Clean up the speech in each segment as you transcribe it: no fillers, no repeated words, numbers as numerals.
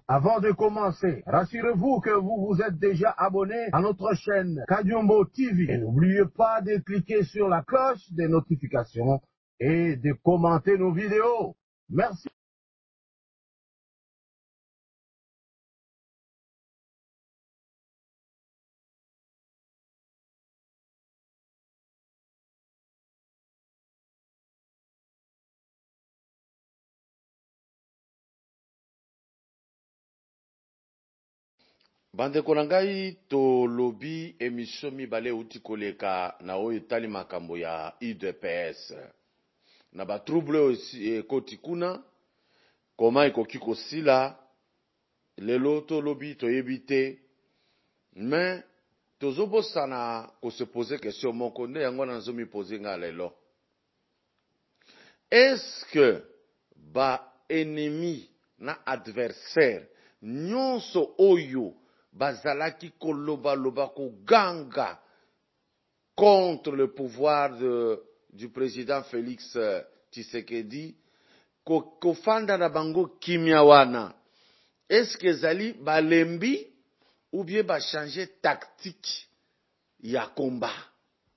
Avant de commencer, rassurez-vous que vous vous êtes déjà abonné à notre chaîne Kadiombo TV. Et n'oubliez pas de cliquer sur la cloche des notifications et de commenter nos vidéos. Merci. Bandeko na ngai tolobi émission mibale uti koleka na oyo etali makambo ya UDPS na ba trouble ekoti kuna koma ekoki kosila lelo tolobi toyebi te mais tozobosana kose poser question moko nde yango nazomi poser nga lelo. Est-ce que ba ennemi na adversaire nyonso oyo bazalaki koloba loba koganga contre le pouvoir du président Félix Tshisekedi kofanda na bango kimia wana, est-ce que ezali balembi ou bien ba changer tactique ya combat?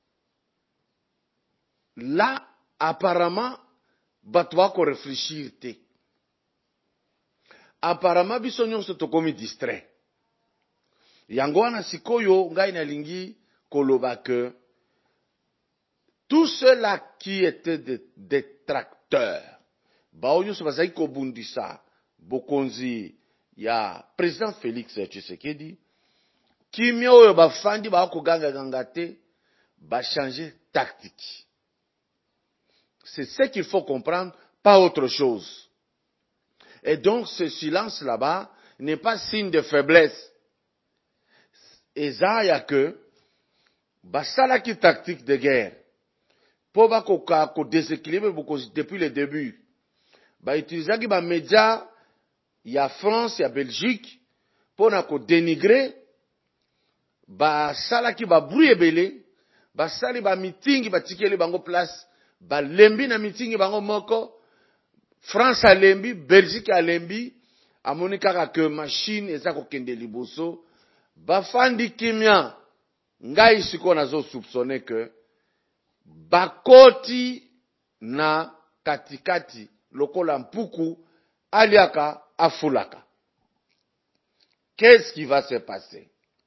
Là apparemment bato bako réfléchir te, apparemment biso nyonso tokomi distrait. Yango wana sikoyo ngai nalingi koloba que tous ceux-là qui étaient des détracteurs bao nyonso bazali kobundisa bokonzi ya président Félix Tshisekedi kimia oyo bafandi bakoganga te ba changer tactique. C'est ce qu'il faut comprendre, pas autre chose. Et donc ce silence là-bas n'est pas signe de faiblesse. Eza ya que basalaki tactique de guerre po bakoka ko déséquilibre depuis le début. Ba utilisaki ba média ya France ya Belgique pona ko dénigrer, basalaki ba bruit ebele, basali ba meeting batikeli bango place, ba lembi na meeting bango moko, France a lembi, Belgique a lembi, amoni kaka que machine eza ko kende liboso. Bafandi kimia ngai siko nazo soupçonner que bakoti na katikati lokola mpuku aliaka afulaka. Qu'est-ce qui va se passer?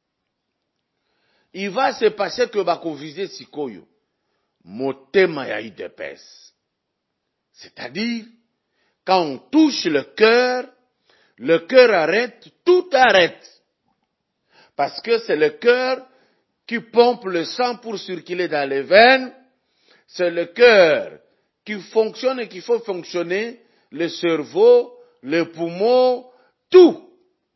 Il va se passer que bako viser sikoyo motema ya UDPS. C'est-à-dire quand on touche le cœur arrête, tout arrête. Parce que c'est le cœur qui pompe le sang pour circuler dans les veines. C'est le cœur qui fonctionne et qu'il faut fonctionner, le cerveau, le poumon, tout.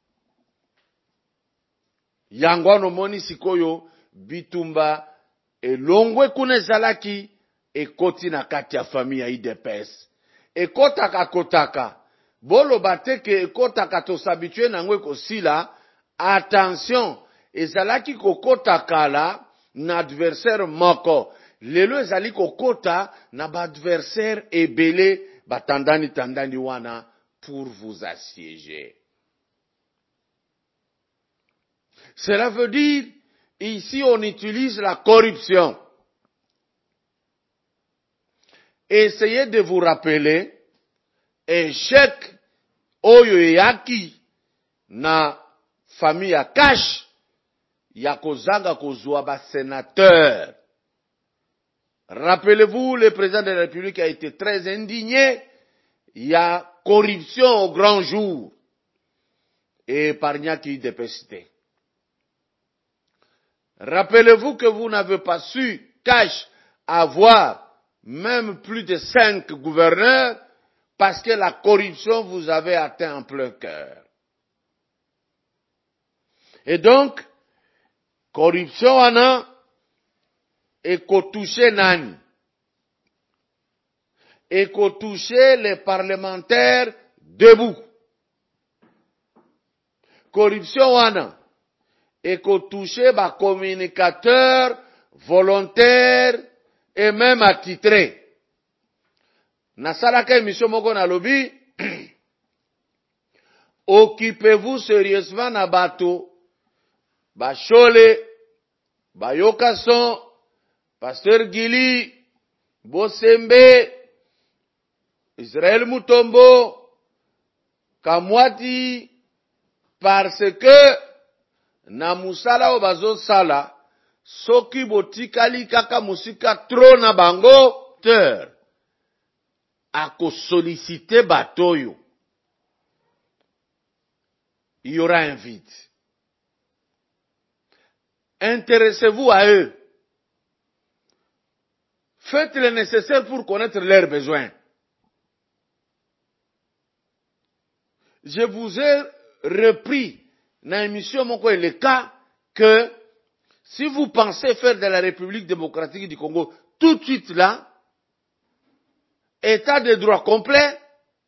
Yangwano moni sikoyo bitumba elongwe kune zalaki ekoti na kati ya famille ya IDPS. Kotaka. Bolo bateke ekotaka to s'habituer na ngwe kosila. Attention, ezalaki kokota kala na adversaire moko. Lelo ezali kokota na ba adversaire ebele batandani wana pour vous assiéger. Cela veut dire, ici on utilise la corruption. Essayez de vous rappeler échec oyo yaki na famille ya Kash ya kozanga kozwa ba sénateur. Rappelez-vous, le président de la République a été très indigné. Il y a corruption au grand jour. Et épargnaki dépesté. Rappelez-vous que vous n'avez pas su, Kash, avoir même plus de 5 gouverneurs parce que la corruption vous avait atteint en plein cœur. Et donc, corruption wana ekotouche nani? Ekotouche les parlementaires debout. Corruption wana ekotouche ba communicateurs volontaires et même attitrés. Nasalaka émission moko na lobi occupez-vous sérieusement na bato, Bachole, Bayokason, Pasteur Gili, Bosembe, Israël Mutombo, Kamwati, parce que na musala o bazo sala, soki botikali kaka musika tro na bango ter, ako solliciter batoyo. Il y aura un vide. Intéressez-vous à eux. Faites le nécessaire pour connaître leurs besoins. Je vous ai repris dans l'émission le cas que si vous pensez faire de la République démocratique du Congo tout de suite là, état de droit complet,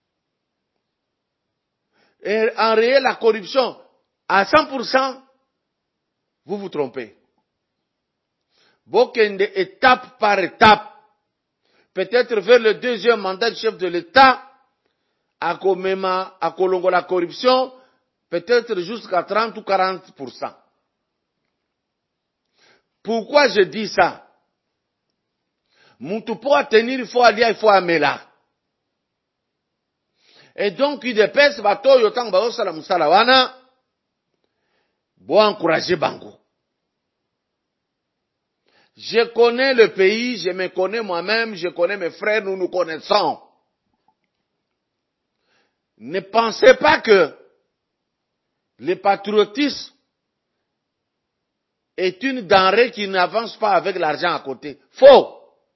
et enrayer la corruption à 100%, vous vous trompez. Bokende étape par étape, peut-être vers le deuxième mandat du chef de l'État, à Kolongo la corruption, peut-être jusqu'à 30 ou 40%. Pourquoi je dis ça? Moutou pour tenir, il faut aller, il faut amela. Et donc, il dépêche, bato, yotang, bao, salam, salawana, bon, encourager Bango. Je connais le pays, je me connais moi-même, je connais mes frères, nous nous connaissons. Ne pensez pas que le patriotisme est une denrée qui n'avance pas avec l'argent à côté. Faux.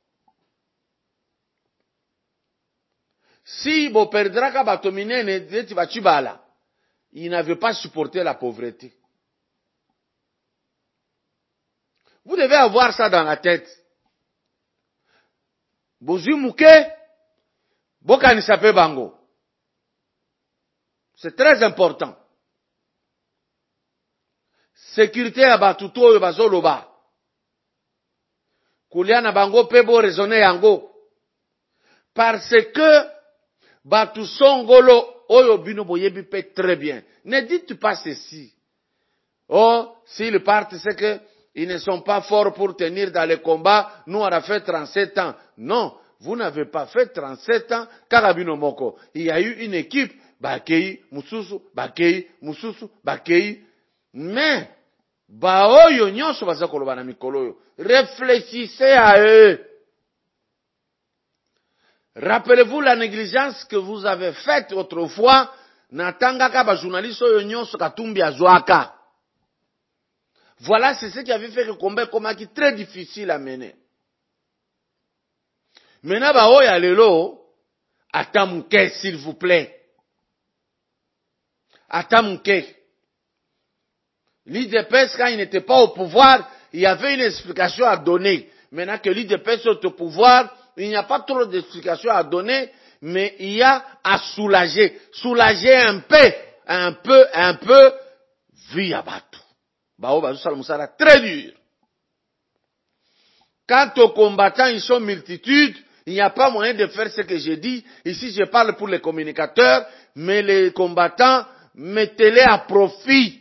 Si vous perdrez il n'avait pas supporté la pauvreté. Vous devez avoir ça dans la tête. Bozu Mouké, Bokani Sape Bango. C'est très important. Sécurité à Batuto et Bazoloba. Kouliana Bango Pebo raisonner Yango. Parce que Batu Songolo Oyo Bino Boyebi paie très bien. Ne dites pas ceci. Oh, si le parti c'est que ils ne sont pas forts pour tenir dans les combats, nous on a fait 37 ans. Non, vous n'avez pas fait 37 ans, Karabino Moko. Il y a eu une équipe, Bakei, Mususu, Bakei, Mususu, Bakei. Mais, Baoyo Nyonso Bazakoloba na Mikoloyo. Réfléchissez à eux. Rappelez-vous la négligence que vous avez faite autrefois, Natangaka ba journaliste Oyo Nyonso Katumbi Azwaka. Voilà, c'est ce qui avait fait le combat qui est très difficile à mener. Maintenant, Baoya Lelo, Atamuke, s'il vous plaît. Atamuke. L'IDPS, quand il n'était pas au pouvoir, il y avait une explication à donner. Maintenant que l'IDPS est au pouvoir, il n'y a pas trop d'explications à donner, mais il y a à soulager. Soulager un peu, vie à Batou. Très dur. Quant aux combattants, ils sont multitudes. Il n'y a pas moyen de faire ce que j'ai dit. Ici, je parle pour les communicateurs, mais les combattants, mettez-les à profit.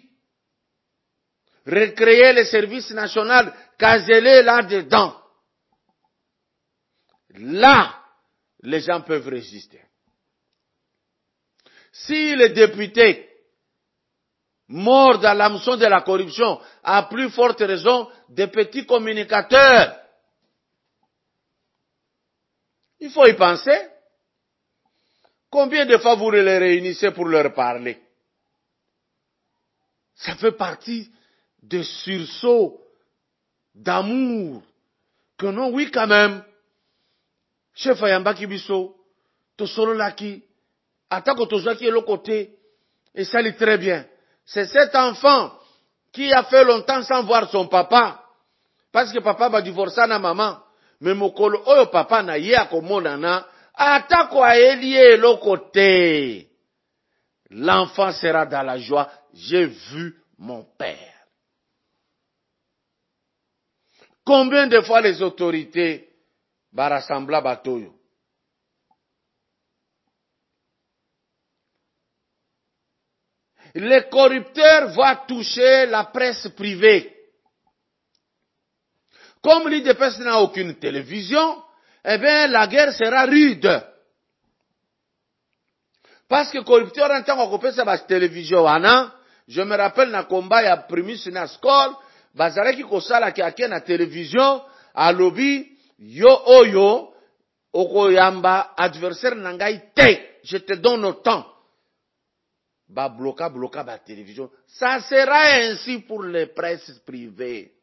Recréer le service national, casez-les là-dedans. Là, les gens peuvent résister. Si les députés morts dans l'hameçon de la corruption, à plus forte raison, des petits communicateurs, il faut y penser. Combien de fois vous les réunissez pour leur parler? Ça fait partie de sursauts d'amour. Que non, oui, quand même. Chef Ayamba Kibiso, Tosolo Laki, Atako Tozaki est l'autre côté, et ça l'est très bien. C'est cet enfant qui a fait longtemps sans voir son papa. Parce que papa va divorcer na maman. Mais mokolo oyo papa na ye akomonana, atako aelie l'autre côté. L'enfant sera dans la joie. J'ai vu mon père. Combien de fois les autorités rassembler Batoyo? les corrupteurs vont toucher la presse privée. Comme l'IDPS n'a aucune télévision, eh bien, la guerre sera rude. Parce que corrupteur en tant qu'on peut sa télévision, je me rappelle na combat ya primus na skol, bazareki kosala ki ake na télévision, à lobby, yo oyo, okoyamba adversaire nangai te, je te donne autant. Ba bloca ba télévision. Ça sera ainsi pour les presses privées.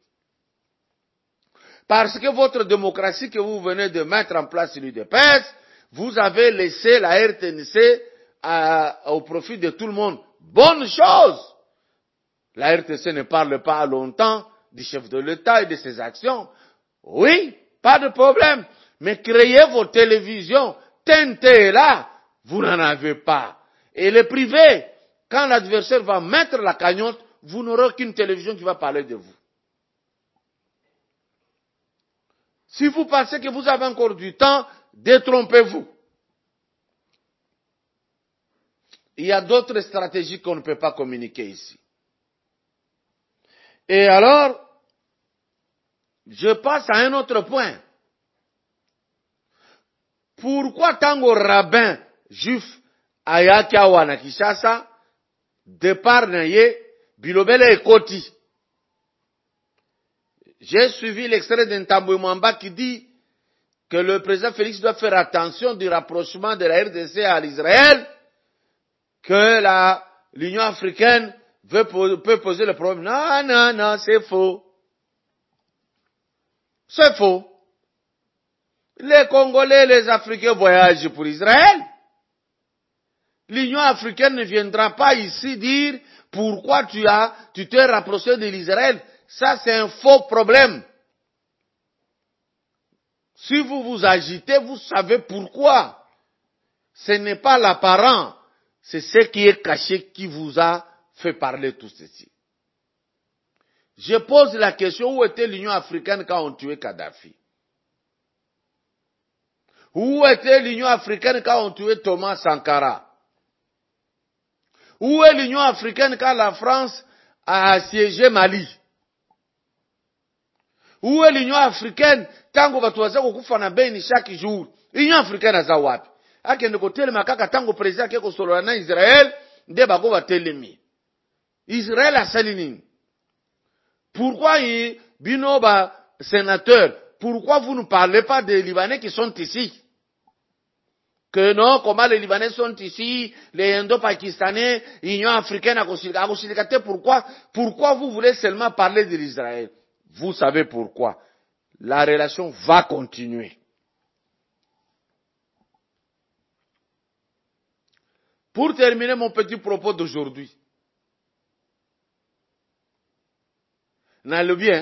Parce que votre démocratie que vous venez de mettre en place l'UDPS, vous avez laissé la RTNC au profit de tout le monde. Bonne chose! La RTC ne parle pas longtemps du chef de l'État et de ses actions. Oui, pas de problème. Mais créez vos télévisions. TNT est là. Vous n'en avez pas. Et les privés, quand l'adversaire va mettre la cagnotte, vous n'aurez aucune télévision qui va parler de vous. Si vous pensez que vous avez encore du temps, détrompez-vous. Il y a d'autres stratégies qu'on ne peut pas communiquer ici. Et alors, je passe à un autre point. Pourquoi tango rabbin juif ayaki awa na Kinshasa, départ na ye, bilobele ekoti. J'ai suivi l'extrait d'Ntambwe Mwamba qui dit que le président Félix doit faire attention du rapprochement de la RDC à l'Israël, que l'Union africaine peut poser le problème. Non, c'est faux. C'est faux. Les Congolais et les Africains voyagent pour Israël. L'Union africaine ne viendra pas ici dire pourquoi tu t'es rapproché de l'Israël. Ça, c'est un faux problème. Si vous vous agitez, vous savez pourquoi. Ce n'est pas l'apparent. C'est ce qui est caché qui vous a fait parler tout ceci. Je pose la question, où était l'Union africaine quand on tuait Kadhafi? Où était l'Union africaine quand on tuait Thomas Sankara? Où est l'Union africaine quand la France a assiégé Mali? Où est l'Union africaine tango batu waza kukufa na beni chaque jour? L'Union africaine aza wapi? Akende kotelema kaka tango president ke kosolola na Israël nde bako batelemi. Israël asali nini? Pourquoi bino ba sénateur, pourquoi vous ne parlez pas des Libanais qui sont ici? Que non, comment les Libanais sont ici, les Indo-Pakistanais, l'Union africaine a considéré pourquoi vous voulez seulement parler de l'Israël? Vous savez pourquoi. La relation va continuer. Pour terminer mon petit propos d'aujourd'hui, nalobi,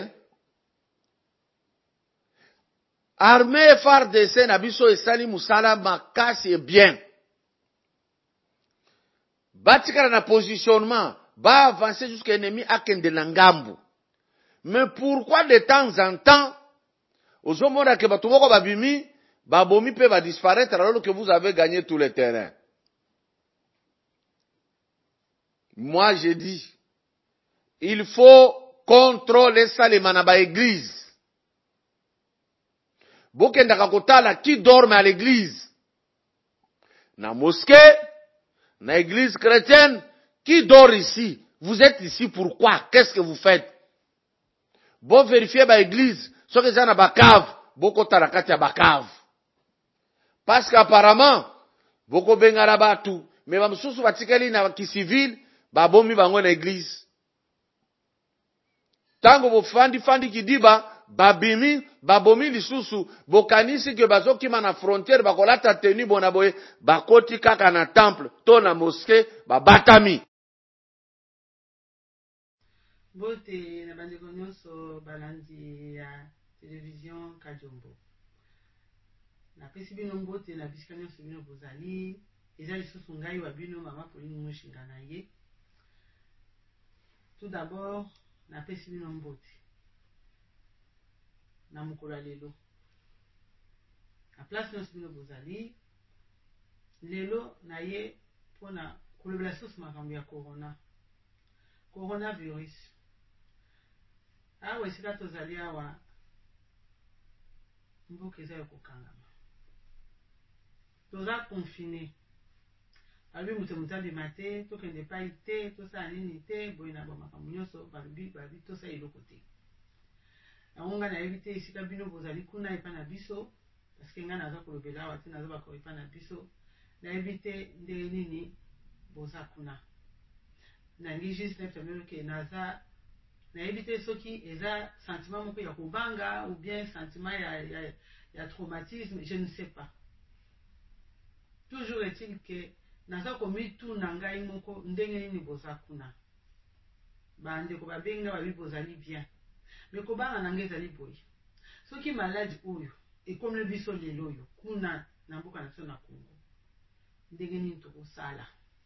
armée FARDC na biso esali musala makasi bien. Batikala na positionnement, ba avancer jusqu'à ennemi akende na ngambu. Mais pourquoi de temps en temps, ozomona ke bato boko babimi, babomi pe ba disparaître alors que vous avez gagné tous les terrains? Moi je dis, il faut contrôler ça les manaba église. Bokendaka kotala qui dorme à l'église. Na mosquée, na église chrétienne, qui dort ici? Vous êtes ici pourquoi? Qu'est-ce que vous faites? Bon vérifier ba église, ce que ça na bakave, boko tarakati ya bakave. Parce qu'apparemment, boko bengala batu, mais ba mususu batikali na ki civil, ba bomi bango na église. Tango bo fandi kidiba, babimi, babomi lisusu, bokanisi ke bazokima na frontière, bakolata tenu bonaboye, bakoti kaka na temple, to na mosquée, babatami. Bote na bandeko nyonso balandi ya télévision Kajombo. Na pesi bino mbote na bisika nyonso bino bozali, eza lisusu ngai wa bino mama Pauline Mushinga na ye. Tout d'abord, na pesi bino mbote. Na mokolo ya lelo. Na place nyonso bino bozali, lelo na ye pona kolobela lisusu makambo ya corona. coronavirus awa esika tozali awa mboka eza ya kokangama toza confine balobi moto abima te tokende epai te tosala nini te boye na bamakambo nyonso balobi tosala eloko te yango ngai nayebi te esika bino bozali kuna epai na biso parceke ngai naza kolobela awa te naza bakao epai na biso nayebi te ndenge nini boza kuna nangi juste nefemeke naza nayebi te soki eza sentiment moko ya kobanga ou bien sentiment ya traumatisme, je ne sais pas. Toujours est-il que naza komituna ngai moko ndenge nini boza kuna bandeko babenga babi bozali bien me kobanga na ngai ezali boye soki maladi oyo ekomeli biso lelo oyo kuna na mboka na biso na Congo ndenge nini tokosala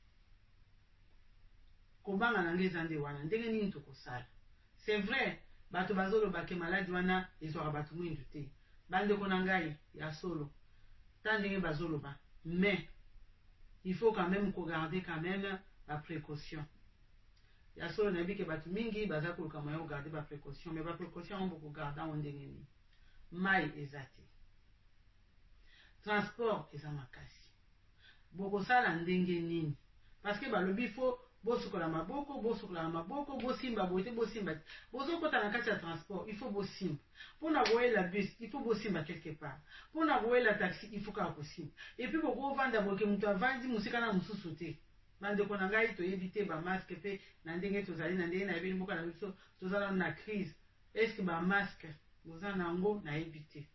kobanga na ngai eza nde wana ndenge nini tokosala. C'est vrai bato bazoloba ke maladi wana ezwaka bato mwindu te bandeko na ngai ya solo ta ndenge bazoloba mais il faut quand même regarder quand même la précaution. Ya solo nayebi ke bato mingi baza koluka moya kogarde ba précaution mais ba précaution yango bokogarde yango ndenge nini mai eza te transport eza makasi bokosala ndenge nini parce que balobi fo bosukola maboko bosimba boye te bosimba te bozokota na kati ya transport il faut bosimba mpona koyela bus il faut bosimba quelque part mpona koyela taxi il faut kaka kosimba epuis bokovanda boke moto avandi mosika na mosusu te bandeko na ngai toyebi te bamaske mpe na ndenge tozali na ndenge nayebi mboka na biso tozala na crise eske bamaske boza na yango nayebi te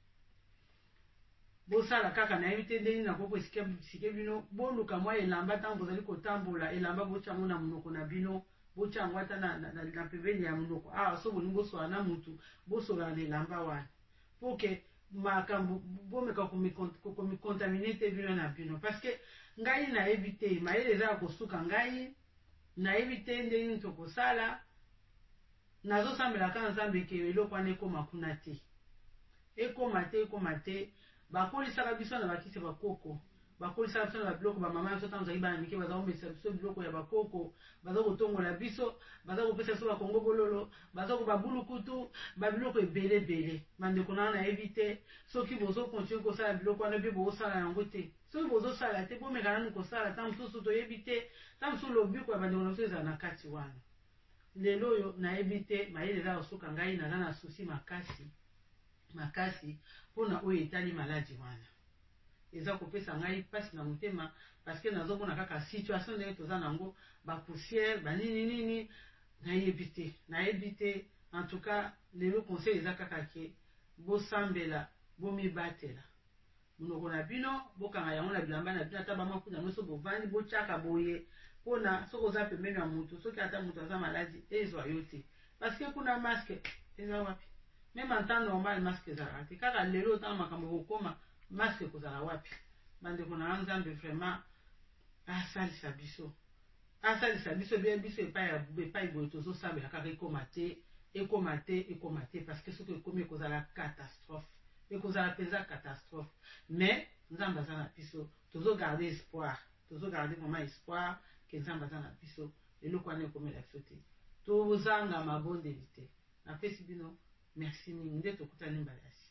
bosala kaka nayebi te ndenge nakoko esike bino boluka mwa elamba ntango bozali kotambola elamba botya yango na monoko na bino botya yango ata na pembeni ya monoko awa so bolingi bosola na mutu bosola na elamba wana poke makambo bomeka komikontamine te bino na bino parceke ngai nayebi te mayele eza ya kosuka ngai nayebi te ndenge nini tokosala nazosambelaka na nzambe ke eloko wana ekoma kuna te ekoma te bakolisaka biso na bakisi bakoko bakolisaka biso na babiloko bamama biso ntango ozali bana mike baza komesa biso biloko ya bakoko baza kotongola biso baza kopesa biso bakongo bololo baza kobabulukutu babiloko ebele bandeko na nayebi te soki bozokontinue kosala biloko wana mpe bozosala yango te soki bozosala te bomeka nanu kosala ta mosusu toyebi te ta mosusu lobiko ya bandeko na biso ezala na kati wana lelo oyo nayebi te mayele eza kosuka ngai naza na susi makasi mpona oyo etali maladi wana eza kopesa ngai mpasi na motema parceke nazomona kaka situation ndenge toza nango bapoussière banini nayebi te en tout cas lelo conseil eza kaka ke bosambela bomibatela monoko na bino bokanga yango na bilamba na bino ata bamapunda nyonso bovandi botyaka boye mpona soki oza pembeni ya motu soki ata moto aza maladi ezwa yo te parceke kuna maske eza wapi même en temps normal masque ezalaka te kaka lelo ntango makambo kokoma masque ekozala wapi bandeko na nzambe vraiment asalisa biso biso epai boye tozosambela kaka ekoma te parceke soki ekomi ekozala catastrophe ekozala mpenza catastrophe mais nzambe aza na biso tozogarde espoir tozogarde vraiment espoir ke nzambe aza na biso eloko wana ekomela biso te tozanga mabondeli te napesi bino merci mingi nde tokutani mbala ya